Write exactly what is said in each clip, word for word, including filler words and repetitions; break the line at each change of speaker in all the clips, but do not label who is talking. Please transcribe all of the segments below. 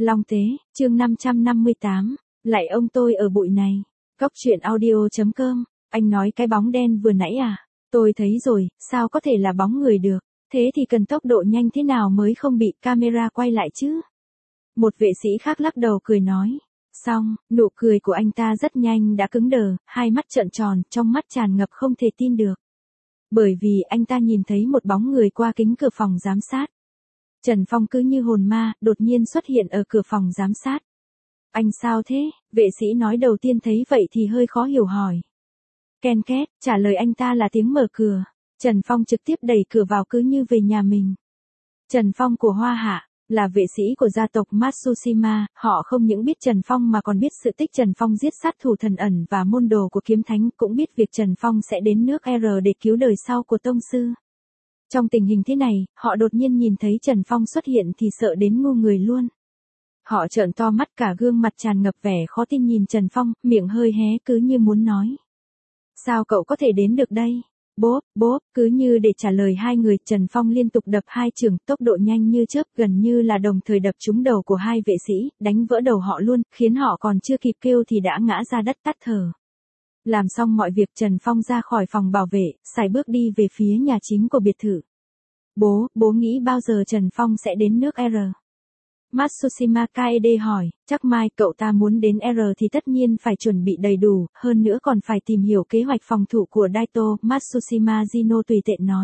Long Tế, chương năm trăm năm mươi tám, lại ông tôi ở bụi này. Cóc truyện audio.com, anh nói cái bóng đen vừa nãy à? Tôi thấy rồi, sao có thể là bóng người được? Thế thì cần tốc độ nhanh thế nào mới không bị camera quay lại chứ? Một vệ sĩ khác lắc đầu cười nói. Xong, nụ cười của anh ta rất nhanh đã cứng đờ, hai mắt trợn tròn, trong mắt tràn ngập không thể tin được. Bởi vì anh ta nhìn thấy một bóng người qua kính cửa phòng giám sát. Trần Phong cứ như hồn ma, đột nhiên xuất hiện ở cửa phòng giám sát. Anh sao thế? Vệ sĩ nói đầu tiên thấy vậy thì hơi khó hiểu hỏi. Ken két, trả lời anh ta là tiếng mở cửa. Trần Phong trực tiếp đẩy cửa vào cứ như về nhà mình. Trần Phong của Hoa Hạ, là vệ sĩ của gia tộc Matsushima, họ không những biết Trần Phong mà còn biết sự tích Trần Phong giết sát thủ thần ẩn và môn đồ của kiếm thánh, cũng biết việc Trần Phong sẽ đến nước R để cứu đời sau của tông sư. Trong tình hình thế này, họ đột nhiên nhìn thấy Trần Phong xuất hiện thì sợ đến ngu người luôn. Họ trợn to mắt, cả gương mặt tràn ngập vẻ khó tin nhìn Trần Phong, miệng hơi hé cứ như muốn nói. Sao cậu có thể đến được đây? Bốp, bốp, cứ như để trả lời hai người, Trần Phong liên tục đập hai chưởng, tốc độ nhanh như chớp, gần như là đồng thời đập trúng đầu của hai vệ sĩ, đánh vỡ đầu họ luôn, khiến họ còn chưa kịp kêu thì đã ngã ra đất tắt thở. Làm xong mọi việc, Trần Phong ra khỏi phòng bảo vệ, sải bước đi về phía nhà chính của biệt thự. Bố, bố nghĩ bao giờ Trần Phong sẽ đến nước R? Matsushima Kaede hỏi, chắc mai cậu ta muốn đến R thì tất nhiên phải chuẩn bị đầy đủ, hơn nữa còn phải tìm hiểu kế hoạch phòng thủ của Daito, Matsushima Jino tùy tiện nói.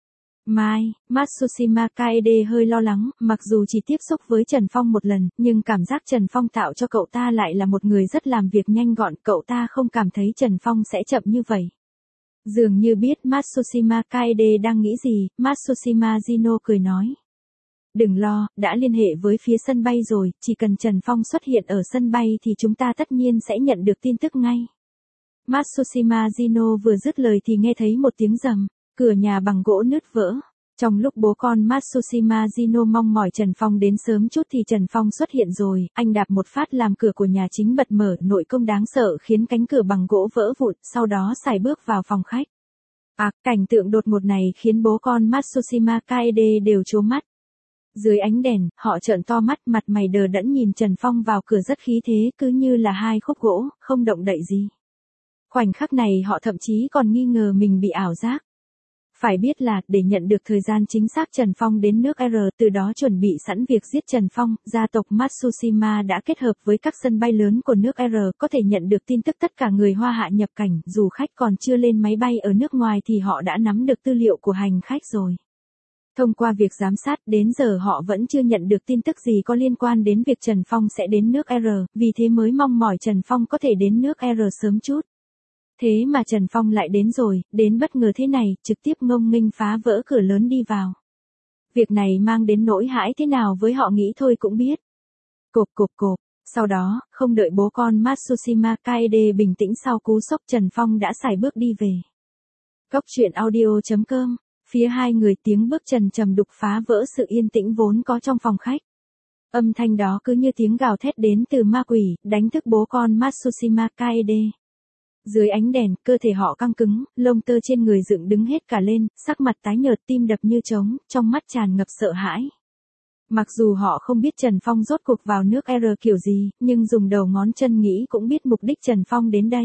Mai, Matsushima Kaede hơi lo lắng, mặc dù chỉ tiếp xúc với Trần Phong một lần, nhưng cảm giác Trần Phong tạo cho cậu ta lại là một người rất làm việc nhanh gọn, cậu ta không cảm thấy Trần Phong sẽ chậm như vậy. Dường như biết Matsushima Kaede đang nghĩ gì, Matsushima Jino cười nói. Đừng lo, đã liên hệ với phía sân bay rồi, chỉ cần Trần Phong xuất hiện ở sân bay thì chúng ta tất nhiên sẽ nhận được tin tức ngay. Matsushima Jino vừa dứt lời thì nghe thấy một tiếng rầm, cửa nhà bằng gỗ nứt vỡ. Trong lúc bố con Matsushima Jino mong mỏi Trần Phong đến sớm chút thì Trần Phong xuất hiện rồi, anh đạp một phát làm cửa của nhà chính bật mở, nội công đáng sợ khiến cánh cửa bằng gỗ vỡ vụn, sau đó sải bước vào phòng khách. À, cảnh tượng đột ngột này khiến bố con Matsushima Kaede đều trố mắt. Dưới ánh đèn, họ trợn to mắt, mặt mày đờ đẫn nhìn Trần Phong vào cửa rất khí thế, cứ như là hai khúc gỗ, không động đậy gì. Khoảnh khắc này họ thậm chí còn nghi ngờ mình bị ảo giác. Phải biết là, để nhận được thời gian chính xác Trần Phong đến nước R, từ đó chuẩn bị sẵn việc giết Trần Phong, gia tộc Matsushima đã kết hợp với các sân bay lớn của nước R, có thể nhận được tin tức tất cả người Hoa Hạ nhập cảnh, dù khách còn chưa lên máy bay ở nước ngoài thì họ đã nắm được tư liệu của hành khách rồi. Thông qua việc giám sát, đến giờ họ vẫn chưa nhận được tin tức gì có liên quan đến việc Trần Phong sẽ đến nước R, vì thế mới mong mỏi Trần Phong có thể đến nước R sớm chút. Thế mà Trần Phong lại đến rồi, đến bất ngờ thế này, trực tiếp ngông nghênh phá vỡ cửa lớn đi vào. Việc này mang đến nỗi hãi thế nào với họ nghĩ thôi cũng biết. Cộp cộp cộp, sau đó, không đợi bố con Matsushima Kaede bình tĩnh sau cú sốc, Trần Phong đã sải bước đi về. Cóc truyện audio.com, phía hai người tiếng bước trần trầm đục phá vỡ sự yên tĩnh vốn có trong phòng khách. Âm thanh đó cứ như tiếng gào thét đến từ ma quỷ, đánh thức bố con Matsushima Kaede. Dưới ánh đèn, cơ thể họ căng cứng, lông tơ trên người dựng đứng hết cả lên, sắc mặt tái nhợt, tim đập như trống, trong mắt tràn ngập sợ hãi. Mặc dù họ không biết Trần Phong rốt cuộc vào nước R kiểu gì, nhưng dùng đầu ngón chân nghĩ cũng biết mục đích Trần Phong đến đây.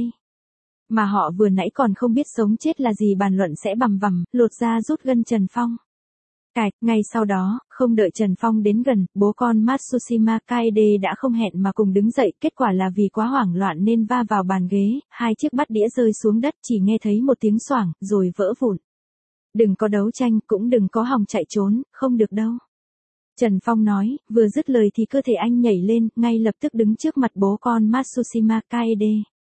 Mà họ vừa nãy còn không biết sống chết là gì bàn luận sẽ bằm vằm, lột ra rút gân Trần Phong. Cạch, ngay sau đó, không đợi Trần Phong đến gần, bố con Matsushima Kaede đã không hẹn mà cùng đứng dậy, kết quả là vì quá hoảng loạn nên va vào bàn ghế, hai chiếc bát đĩa rơi xuống đất, chỉ nghe thấy một tiếng xoảng, rồi vỡ vụn. Đừng có đấu tranh, cũng đừng có hòng chạy trốn, không được đâu. Trần Phong nói, vừa dứt lời thì cơ thể anh nhảy lên, ngay lập tức đứng trước mặt bố con Matsushima Kaede.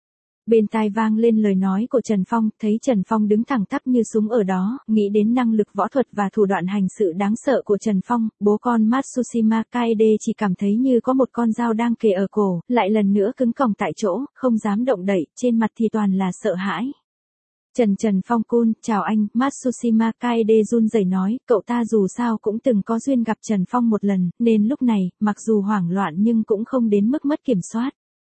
Bên tai vang lên lời nói của Trần Phong, thấy Trần Phong đứng thẳng tắp như súng ở đó, nghĩ đến năng lực võ thuật và thủ đoạn hành sự đáng sợ của Trần Phong, bố con Matsushima Kaede chỉ cảm thấy như có một con dao đang kề ở cổ, lại lần nữa cứng còng tại chỗ, không dám động đậy, trên mặt thì toàn là sợ hãi. Trần Trần Phong Cun, chào anh, Matsushima Kaede run rẩy nói, cậu ta dù sao cũng từng có duyên gặp Trần Phong một lần, nên lúc này, mặc dù hoảng loạn nhưng cũng không đến mức mất kiểm soát.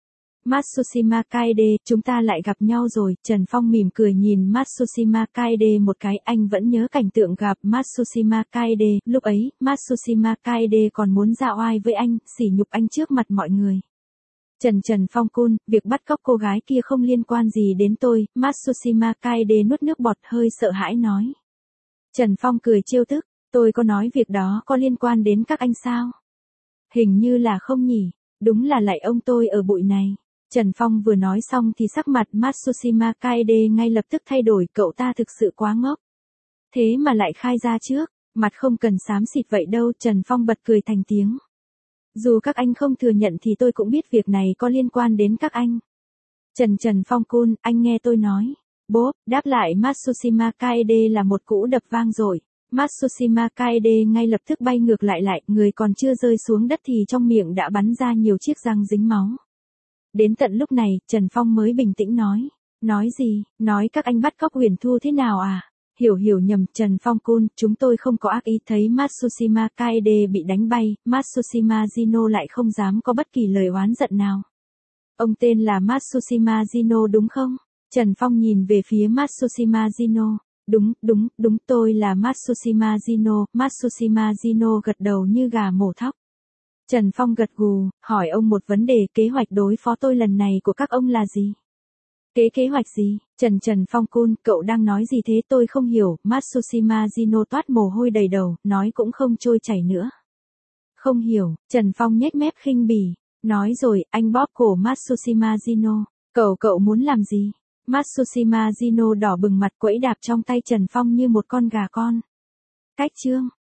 Matsushima Kaede, chúng ta lại gặp nhau rồi, Trần Phong mỉm cười nhìn Matsushima Kaede một cái, anh vẫn nhớ cảnh tượng gặp Matsushima Kaede, lúc ấy, Matsushima Kaede còn muốn ra oai với anh, sỉ nhục anh trước mặt mọi người. Trần Trần Phong-kun, việc bắt cóc cô gái kia không liên quan gì đến tôi, Matsushima Kaede nuốt nước bọt hơi sợ hãi nói. Trần Phong cười trêu tức, tôi có nói việc đó có liên quan đến các anh sao? Hình như là không nhỉ, đúng là lại ông tôi ở bụi này. Trần Phong vừa nói xong thì sắc mặt Matsushima Kaede ngay lập tức thay đổi, cậu ta thực sự quá ngốc. Thế mà lại khai ra trước, mặt không cần xám xịt vậy đâu, Trần Phong bật cười thành tiếng. Dù các anh không thừa nhận thì tôi cũng biết việc này có liên quan đến các anh. Trần Trần Phong-kun, anh nghe tôi nói. Bốp, đáp lại Matsushima Kaede là một cú đập vang dội. Matsushima Kaede ngay lập tức bay ngược lại lại, người còn chưa rơi xuống đất thì trong miệng đã bắn ra nhiều chiếc răng dính máu. Đến tận lúc này, Trần Phong mới bình tĩnh nói. Nói gì, nói các anh bắt cóc Huyền Thu thế nào à? Hiểu hiểu nhầm, Trần Phong-kun, chúng tôi không có ác ý. Thấy Matsushima Kaede bị đánh bay, Matsushima Jino lại không dám có bất kỳ lời oán giận nào. Ông tên là Matsushima Jino đúng không? Trần Phong nhìn về phía Matsushima Jino. Đúng, đúng, đúng, tôi là Matsushima Jino. Matsushima Jino gật đầu như gà mổ thóc. Trần Phong gật gù, hỏi ông một vấn đề, kế hoạch đối phó tôi lần này của các ông là gì? Kế kế hoạch gì? Trần Trần Phong-kun, cậu đang nói gì thế tôi không hiểu, Matsushima Jino toát mồ hôi đầy đầu, nói cũng không trôi chảy nữa. Không hiểu, Trần Phong nhếch mép khinh bỉ, nói rồi, anh bóp cổ Matsushima Jino, cậu cậu muốn làm gì? Matsushima Jino đỏ bừng mặt quẫy đạp trong tay Trần Phong như một con gà con. Cách chương.